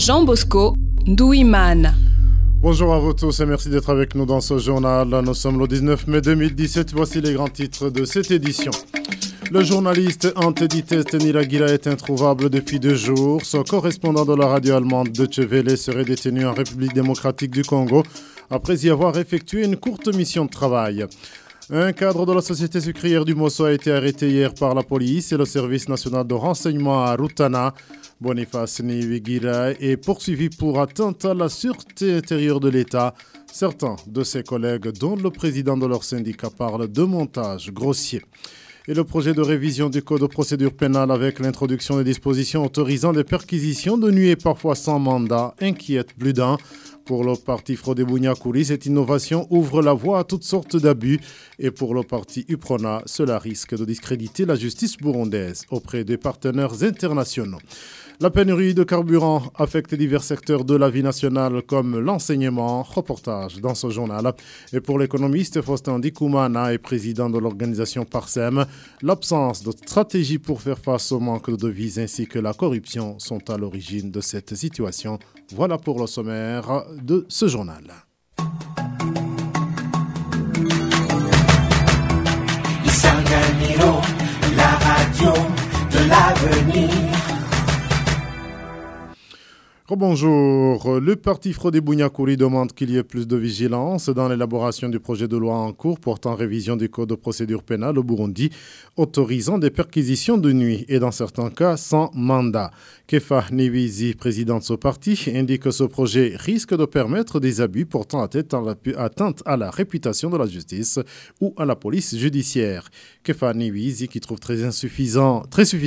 Jean Bosco Ndouimana. Bonjour à vous tous et merci d'être avec nous dans ce journal. Nous sommes le 19 mai 2017. Voici les grands titres de cette édition. Le journaliste Antedites Niragira est introuvable depuis 2 jours. Son correspondant de la radio allemande Deutsche Welle serait détenu en République démocratique du Congo après y avoir effectué une courte mission de travail. Un cadre de la société sucrière du Mosso a été arrêté hier par la police et le service national de renseignement à Rutana. Boniface Niwigira est poursuivi pour atteinte à la sûreté intérieure de l'État. Certains de ses collègues, dont le président de leur syndicat, parlent de montage grossier. Et le projet de révision du code de procédure pénale avec l'introduction des dispositions autorisant des perquisitions de nuit et parfois sans mandat inquiète plus d'un. Pour le parti Frodebo Nyakuri, cette innovation ouvre la voie à toutes sortes d'abus. Et pour le parti UPRONA, cela risque de discréditer la justice burundaise auprès des partenaires internationaux. La pénurie de carburant affecte divers secteurs de la vie nationale comme l'enseignement. Reportage dans ce journal. Et pour l'économiste Faustin Ndikumana et président de l'organisation Parsem, l'absence de stratégie pour faire face au manque de devises ainsi que la corruption sont à l'origine de cette situation. Voilà pour le sommaire de ce journal. Isanganiro, la radio de l'avenir. Bonjour. Le parti Frodebo Nyakuri demande qu'il y ait plus de vigilance dans l'élaboration du projet de loi en cours portant révision du code de procédure pénale au Burundi, autorisant des perquisitions de nuit et dans certains cas sans mandat. Kefa Niwizi, président de ce parti, indique que ce projet risque de permettre des abus portant atteinte à la réputation de la justice ou à la police judiciaire. Kefa Niwizi, qui trouve très suffisant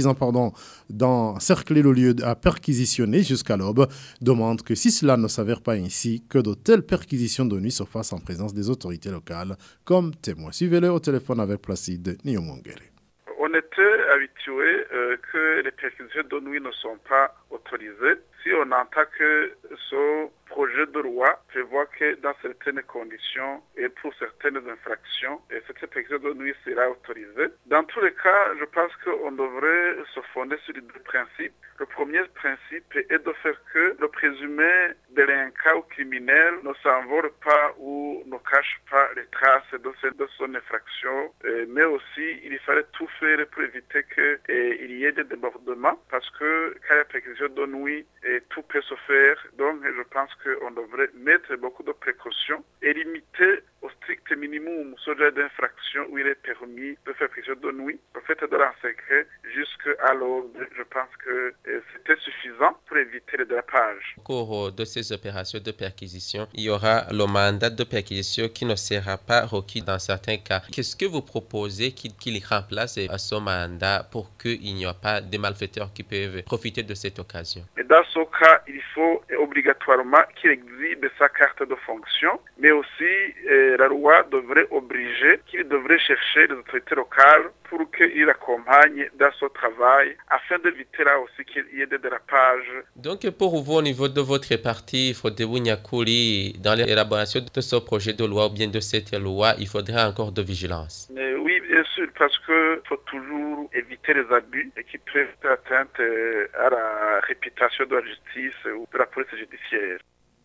d'encercler le lieu à perquisitionner jusqu'à l'aube, demande que si cela ne s'avère pas ainsi, que de telles perquisitions de nuit se fassent en présence des autorités locales, comme témoin. Suivez-le au téléphone avec Placide Nyomongere. On était habitué que les perquisitions de nuit ne sont pas autorisées. Si on entend que ce projet de loi prévoit que dans certaines conditions et pour certaines infractions, cette perquisition de nuit sera autorisée. Dans tous les cas, je pense qu'on devrait se fonder sur 2 principes. Le premier principe est de faire que le présumé délinquant ou criminel ne s'envole pas ou ne cache pas les traces de son infraction, mais aussi il fallait tout faire pour éviter qu'il y ait des débordements, parce que quand il y a perquisition de nuit, tout peut se faire. Donc je pense qu'on devrait mettre beaucoup de précautions et limiter au strict minimum ce genre d'infraction où il est permis de faire perquisition de nuit. Le fait de l'encercler jusqu'à l'aube, je pense que c'était suffisant pour éviter le dérapage. Au cours de ces opérations de perquisition, il y aura le mandat de perquisition qui ne sera pas requis dans certains cas. Qu'est-ce que vous proposez qu'il remplace ce mandat pour qu'il n'y ait pas de malfaiteurs qui peuvent profiter de cette occasion? Et dans ce cas, il faut obligatoirement qu'il exhibe sa carte de fonction, mais aussi la loi devrait obliger qu'il devrait chercher les autorités locales pour qu'il accompagne dans ce travail, afin d'éviter là aussi qu'il y ait des dérapages. Donc pour vous, au niveau de votre parti, Frodebo Nyakuri, dans l'élaboration de ce projet de loi ou bien de cette loi, il faudrait encore de vigilance? Oui, bien sûr, parce qu'il faut toujours éviter les abus qui peuvent faire atteinte à la réputation de la justice ou de la police judiciaire.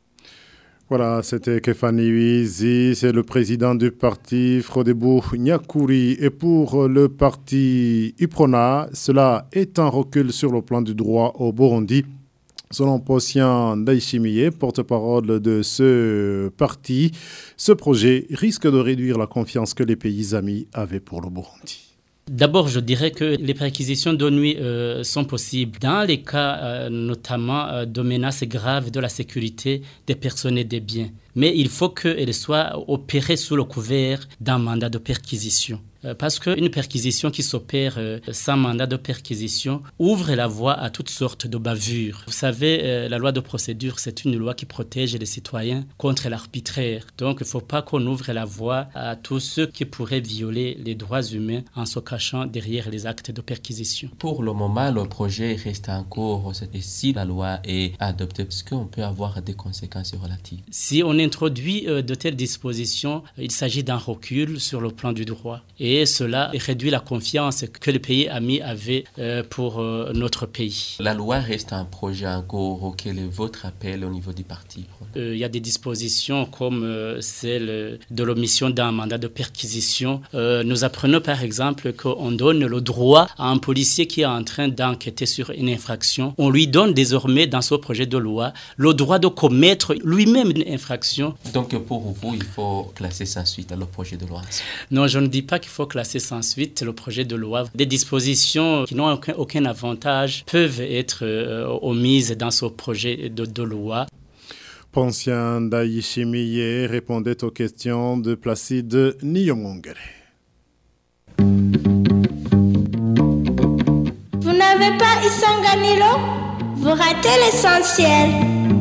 Voilà, c'était Kefa Niwizi, c'est le président du parti Frodebo Nyakuri. Et pour le parti UPRONA, cela est un recul sur le plan du droit au Burundi. Selon Possian Ndayishimiye, porte-parole de ce parti, ce projet risque de réduire la confiance que les pays amis avaient pour le Burundi. D'abord, je dirais que les perquisitions de nuit sont possibles dans les cas notamment de menaces graves de la sécurité des personnes et des biens. Mais il faut qu'elles soient opérées sous le couvert d'un mandat de perquisition. Parce qu'une perquisition qui s'opère sans mandat de perquisition ouvre la voie à toutes sortes de bavures. Vous savez, la loi de procédure, c'est une loi qui protège les citoyens contre l'arbitraire. Donc, il ne faut pas qu'on ouvre la voie à tous ceux qui pourraient violer les droits humains en se cachant derrière les actes de perquisition. Pour le moment, le projet reste en cours. Et si la loi est adoptée, est-ce qu'on peut avoir des conséquences relatives? Si on est introduit de telles dispositions, il s'agit d'un recul sur le plan du droit. Et cela réduit la confiance que le pays ami avait pour notre pays. La loi reste un projet en cours. Quel est votre appel au niveau du parti? Il y a des dispositions comme celle de l'omission d'un mandat de perquisition. Nous apprenons par exemple qu'on donne le droit à un policier qui est en train d'enquêter sur une infraction. On lui donne désormais dans ce projet de loi le droit de commettre lui-même une infraction. Donc pour vous, il faut classer sans suite le projet de loi? Non, je ne dis pas qu'il faut classer sans suite le projet de loi. Des dispositions qui n'ont aucun avantage peuvent être omises dans ce projet de loi. Poncien Daishimiye répondait aux questions de Placide Niyomongere. Vous n'avez pas Isanganilo? Vous ratez l'essentiel.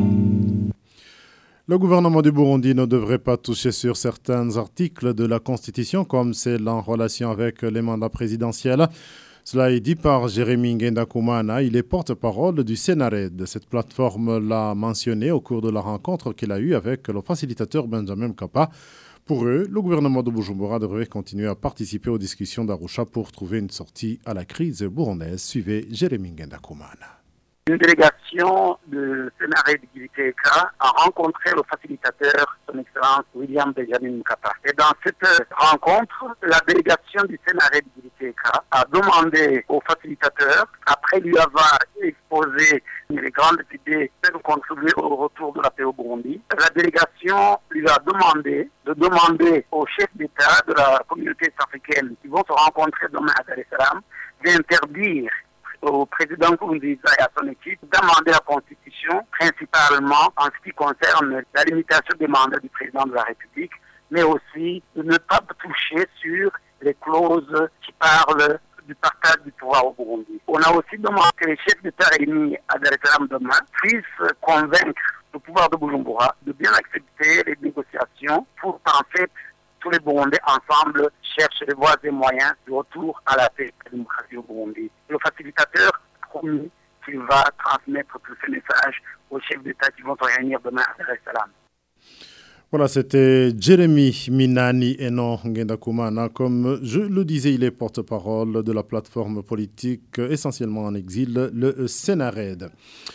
Le gouvernement du Burundi ne devrait pas toucher sur certains articles de la Constitution, comme celle en relation avec les mandats présidentiels. Cela est dit par Jérémy Ngendakumana, il est porte-parole du Sénared. Cette plateforme l'a mentionné au cours de la rencontre qu'il a eue avec le facilitateur Benjamin Mkapa. Pour eux, le gouvernement de Bujumbura devrait continuer à participer aux discussions d'Arusha pour trouver une sortie à la crise burundaise. Suivez Jérémy Ngendakumana. Une délégation de Sénared Giliteka a rencontré le facilitateur, son Excellence William Benjamin Mkapa. Et dans cette rencontre, la délégation du Sénared Giliteka a demandé au facilitateur, après lui avoir exposé les grandes idées pour contribuer au retour de la paix au Burundi, la délégation lui a demandé de demander aux chefs d'État de la communauté africaine qui vont se rencontrer demain à Dar es Salaam d'interdire au président Nkurunziza et à son équipe d'amender la Constitution, principalement en ce qui concerne la limitation des mandats du président de la République, mais aussi de ne pas toucher sur les clauses qui parlent du partage du pouvoir au Burundi. On a aussi demandé que les chefs d'État réunis à Dar es Salaam demain puissent convaincre le pouvoir de Bujumbura de bien accepter les négociations pour qu'en fait tous les Burundais ensemble cherchent les voies et moyens de retour à la paix et à la démocratie au Burundi. Le facilitateur a promis qu'il va transmettre tous ces messages aux chefs d'État qui vont se réunir demain à Dar es Salaam. Voilà, c'était Jérémy Minani et non Ngendakumana. Comme je le disais, il est porte-parole de la plateforme politique essentiellement en exil, le Sénared.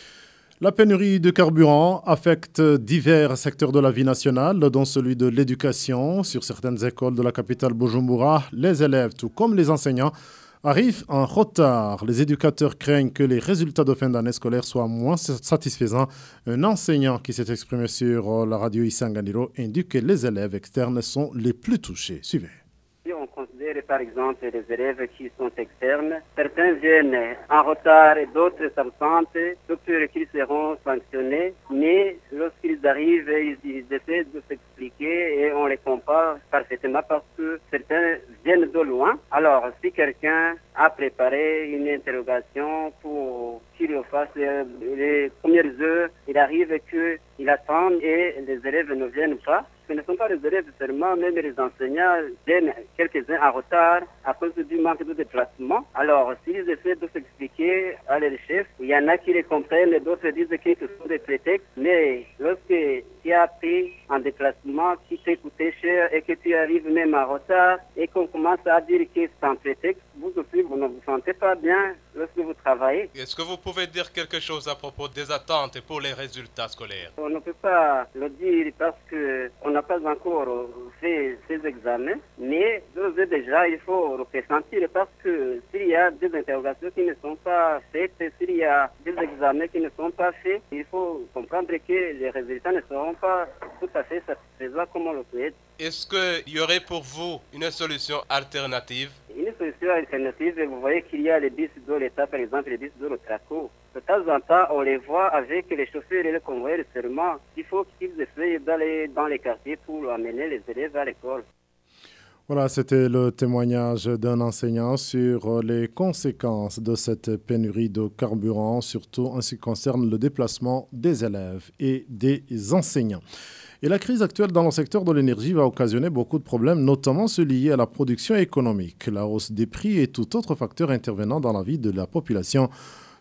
La pénurie de carburant affecte divers secteurs de la vie nationale, dont celui de l'éducation. Sur certaines écoles de la capitale Bujumbura, les élèves, tout comme les enseignants, arrivent en retard. Les éducateurs craignent que les résultats de fin d'année scolaire soient moins satisfaisants. Un enseignant qui s'est exprimé sur la radio Isanganiro indique que les élèves externes sont les plus touchés. Suivez. Si on considère par exemple les élèves qui sont externes, certains viennent en retard et d'autres s'absentent, d'autres qui seront sanctionnés, mais lorsqu'ils arrivent, ils essaient de s'expliquer et on les comprend parfaitement parce que certains viennent de loin. Alors, si quelqu'un a préparé une interrogation pour qu'il le fasse les premières heures, il arrive qu'il attend et les élèves ne viennent pas. Ce ne sont pas les élèves seulement, même les enseignants viennent quelques-uns en retard à cause du manque de déplacement. Alors, s'ils essaient de s'expliquer à leurs chefs, il y en a qui les comprennent, d'autres disent que ce sont des prétextes. Mais lorsque tu as pris un déplacement qui t'est coûté cher et que tu arrives même en retard et qu'on commence à dire que c'est un prétexte, vous aussi, vous ne vous sentez pas bien lorsque vous travaillez. Est-ce que vous pouvez dire quelque chose à propos des attentes pour les résultats scolaires? On ne peut pas le dire parce qu'on n'a pas encore fait ces examens, mais d'ores et déjà, il faut le ressentir parce que s'il y a des interrogations qui ne sont pas faites, s'il y a des examens qui ne sont pas faits, il faut comprendre que les résultats ne seront pas tout à fait satisfaisants comme on le souhaite. Est-ce qu'il y aurait pour vous une solution alternative? Une solution alternative, vous voyez qu'il y a les bus de l'État, par exemple les bus de l'Otraco. De temps en temps, on les voit avec les chauffeurs et les convoyeurs seulement. Il faut qu'ils essayent d'aller dans les quartiers pour amener les élèves à l'école. Voilà, c'était le témoignage d'un enseignant sur les conséquences de cette pénurie de carburant, surtout en ce qui concerne le déplacement des élèves et des enseignants. Et la crise actuelle dans le secteur de l'énergie va occasionner beaucoup de problèmes, notamment ceux liés à la production économique, la hausse des prix et tout autre facteur intervenant dans la vie de la population.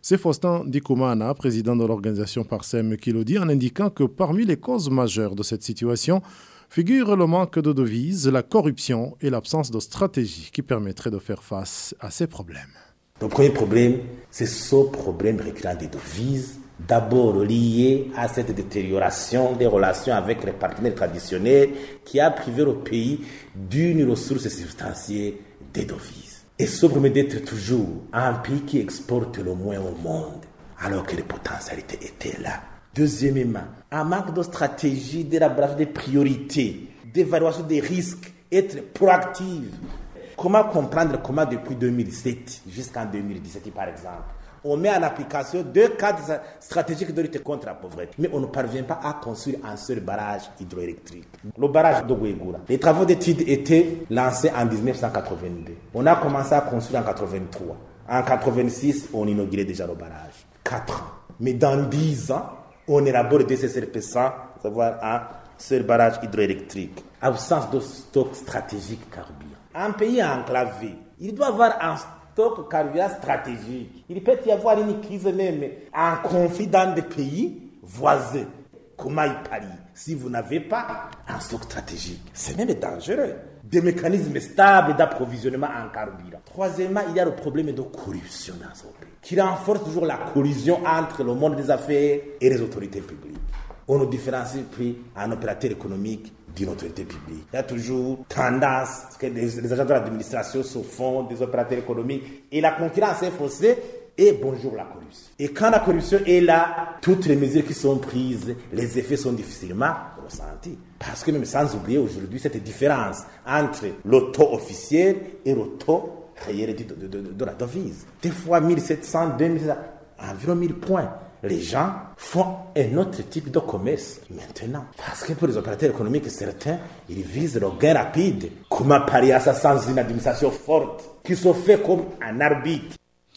C'est Faustin Ndikumana, président de l'organisation Parsem, qui le dit en indiquant que parmi les causes majeures de cette situation figurent le manque de devises, la corruption et l'absence de stratégie qui permettrait de faire face à ces problèmes. Le premier problème, c'est ce problème récurrent des devises, d'abord lié à cette détérioration des relations avec les partenaires traditionnels qui a privé le pays d'une ressource substantielle des devises. Et ce promet d'être toujours un pays qui exporte le moins au monde, alors que les potentialités étaient là. Deuxièmement, un manque de stratégie d'élaboration des priorités, d'évaluation des risques, être proactive. Comment comprendre comment depuis 2007 jusqu'en 2017, par exemple, on met en application 2 cadres stratégiques de lutte contre la pauvreté, mais on ne parvient pas à construire un seul barrage hydroélectrique. Le barrage de Ouégoura. Les travaux d'études étaient lancés en 1982. On a commencé à construire en 1983. En 1986, on inaugurait déjà le barrage. 4 ans. Mais dans 10 ans, on élabore des CCRP 100, savoir un seul barrage hydroélectrique. Absence de stock stratégique carburant. Un pays enclavé, il doit avoir un stock carburant stratégique. Il peut y avoir une crise même, un conflit dans des pays voisins. Comment y parier si vous n'avez pas un stock stratégique? C'est même dangereux. Des mécanismes stables d'approvisionnement en carburant. Troisièmement, il y a le problème de corruption dans ce pays, qui renforce toujours la collusion entre le monde des affaires et les autorités publiques. On ne différencie plus un opérateur économique d'une autorité publique. Il y a toujours tendance que les agents de l'administration se font des opérateurs économiques et la concurrence est faussée et bonjour la corruption. Et quand la corruption est là, toutes les mesures qui sont prises, les effets sont difficilement ressentis. Parce que même sans oublier aujourd'hui cette différence entre le taux officiel et le taux réel de la devise. Des fois 1700, 2700, environ 1000 points. Les gens font un autre type de commerce maintenant. Parce que pour les opérateurs économiques, certains, ils visent le gain rapide. Comment parier à ça sans une administration forte qui se fait comme un arbitre?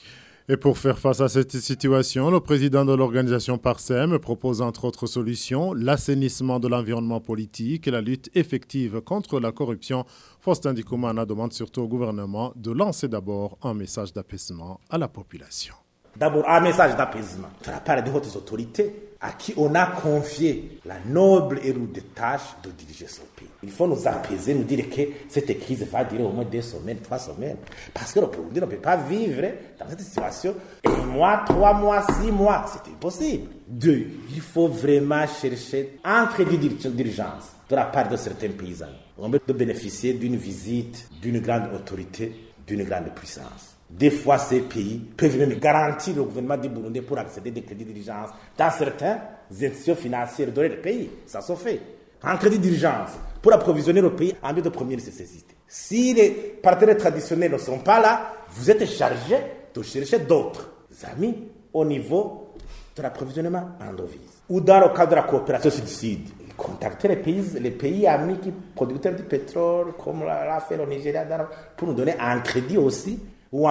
Et pour faire face à cette situation, le président de l'organisation Parsem propose entre autres solutions l'assainissement de l'environnement politique et la lutte effective contre la corruption. Faustin Ndikumana demande surtout au gouvernement de lancer d'abord un message d'apaisement à la population. D'abord, un message d'apaisement de la part des hautes autorités à qui on a confié la noble et rude tâche de diriger ce pays. Il faut nous apaiser, nous dire que cette crise va durer au moins 2 semaines, 3 semaines. Parce que le Burundi ne peut pas vivre dans cette situation 1 mois, 3 mois, 6 mois. C'est impossible. 2, il faut vraiment chercher un crédit d'urgence de la part de certains paysans. On peut bénéficier d'une visite d'une grande autorité, d'une grande puissance. Des fois, ces pays peuvent même garantir au gouvernement du Burundi pour accéder à des crédits d'urgence dans certaines institutions financières de leur pays. Ça se fait. Un crédit d'urgence pour approvisionner le pays en biens de première nécessité. Si les partenaires traditionnels ne sont pas là, vous êtes chargé de chercher d'autres amis au niveau de l'approvisionnement en devises. Ou dans le cadre de la coopération sud-sud, contacter les pays amis qui producteurs de pétrole, comme l'a fait le Nigeria, pour nous donner un crédit aussi, ou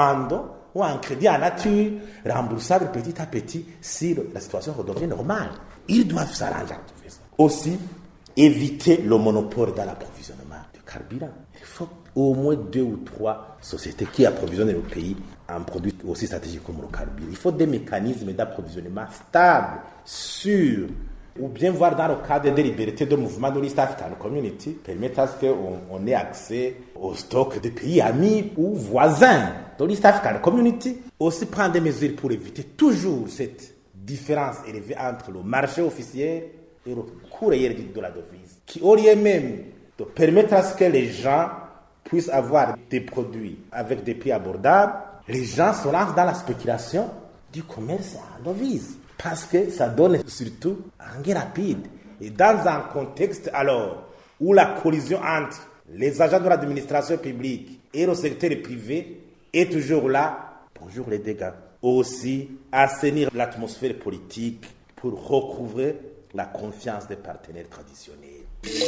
un crédit en nature, remboursable petit à petit si la situation redevient normale. Ils doivent s'arranger. Aussi, éviter le monopole dans l'approvisionnement de carburant. Il faut au moins 2 ou 3 sociétés qui approvisionnent le pays en produits aussi stratégiques comme le carburant. Il faut des mécanismes d'approvisionnement stables, sûrs, ou bien voir dans le cadre des libertés de mouvement de l'East African Community, permettre à ce qu'on ait accès au stock des pays amis ou voisins de l'East African Community. Aussi prendre des mesures pour éviter toujours cette différence élevée entre le marché officiel et le coût réel de la devise, qui aurait même de permettre à ce que les gens puissent avoir des produits avec des prix abordables. Les gens se lancent dans la spéculation du commerce en devise. Parce que ça donne surtout un gain rapide. Et dans un contexte alors où la collision entre les agents de l'administration publique et le secteur privé est toujours là, bonjour les dégâts. Aussi, assainir l'atmosphère politique pour recouvrer la confiance des partenaires traditionnels.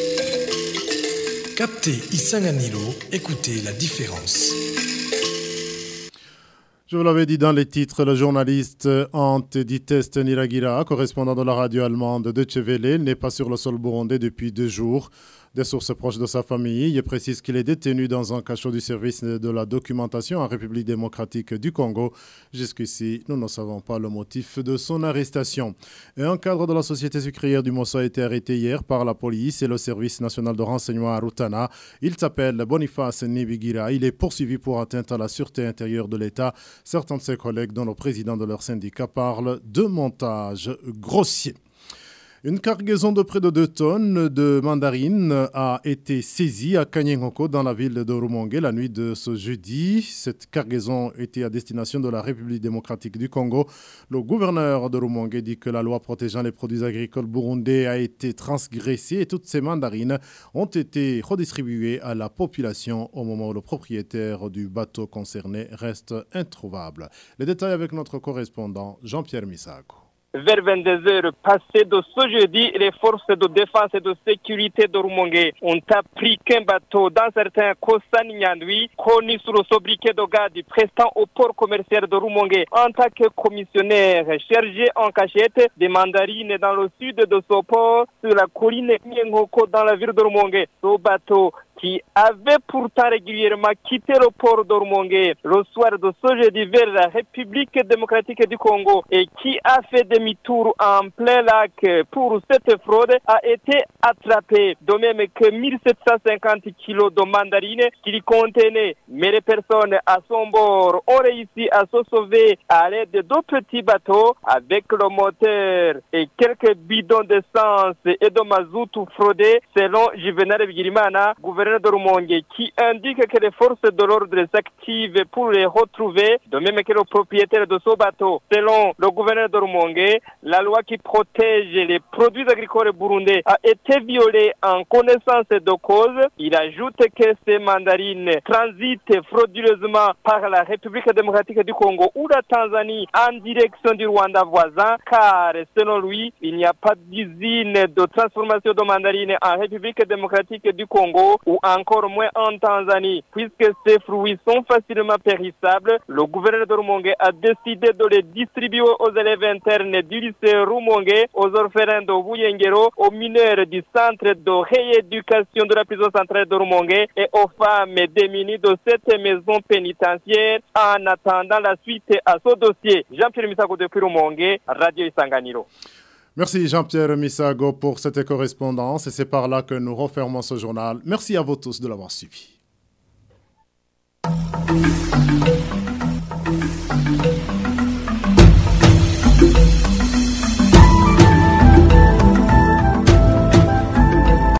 Captez Isanganilo, écoutez la différence. Je vous l'avais dit dans les titres, le journaliste Ante Diteste Niragira, correspondant de la radio allemande Deutsche Welle, n'est pas sur le sol burundais depuis 2 jours. Des sources proches de sa famille précisent qu'il est détenu dans un cachot du service de la documentation en République démocratique du Congo. Jusqu'ici, nous ne savons pas le motif de son arrestation. Et un cadre de la société sucrière du Mosso a été arrêté hier par la police et le service national de renseignement à Rutana. Il s'appelle Boniface Nibigira. Il est poursuivi pour atteinte à la sûreté intérieure de l'État. Certains de ses collègues, dont le président de leur syndicat, parlent de montage grossier. Une cargaison de près de 2 tonnes de mandarines a été saisie à Kanyengoko dans la ville de Rumongue la nuit de ce jeudi. Cette cargaison était à destination de la République démocratique du Congo. Le gouverneur de Rumongue dit que la loi protégeant les produits agricoles burundais a été transgressée et toutes ces mandarines ont été redistribuées à la population au moment où le propriétaire du bateau concerné reste introuvable. Les détails avec notre correspondant Jean-Pierre Misago. Vers 22 heures passées de ce jeudi, les forces de défense et de sécurité de Rumongue ont appris qu'un bateau dans certains Kosan Nyandwi, connu sous le sobriquet de Gadi, prestant au port commercial de Rumongue en tant que commissionnaire chargé en cachette des mandarines dans le sud de ce port, sur la colline Nyengoko dans la ville de Rumongue. Ce bateau qui avait pourtant régulièrement quitté le port de Rumongue le soir de ce jeudi vers la République démocratique du Congo et qui a fait demi-tour en plein lac pour cette fraude a été attrapé, de même que 1750 kilos de mandarines qu'il contenait. Mais les personnes à son bord ont réussi à se sauver à l'aide de 2 petits bateaux avec le moteur et quelques bidons d'essence et de mazout fraudés, selon Juvenal Bigirimana, gouverneur de Rumongue, qui indique que les forces de l'ordre s'activent pour les retrouver, de même que le propriétaire de ce bateau. Selon le gouverneur de Rumongue, la loi qui protège les produits agricoles burundais a été violée en connaissance de cause. Il ajoute que ces mandarines transitent frauduleusement par la République démocratique du Congo ou la Tanzanie en direction du Rwanda voisin, car selon lui, il n'y a pas d'usine de transformation de mandarines en République démocratique du Congo ou encore moins en Tanzanie. Puisque ces fruits sont facilement périssables, le gouverneur de Rumongue a décidé de les distribuer aux élèves internes du lycée Rumongue, aux orphelins de Vuyengero, aux mineurs du centre de rééducation de la prison centrale de Rumongue et aux femmes démunies de cette maison pénitentiaire en attendant la suite à ce dossier. Jean-Pierre Misago depuis Rumongue, Radio Isanganiro. Merci Jean-Pierre Misago pour cette correspondance et c'est par là que nous refermons ce journal. Merci à vous tous de l'avoir suivi.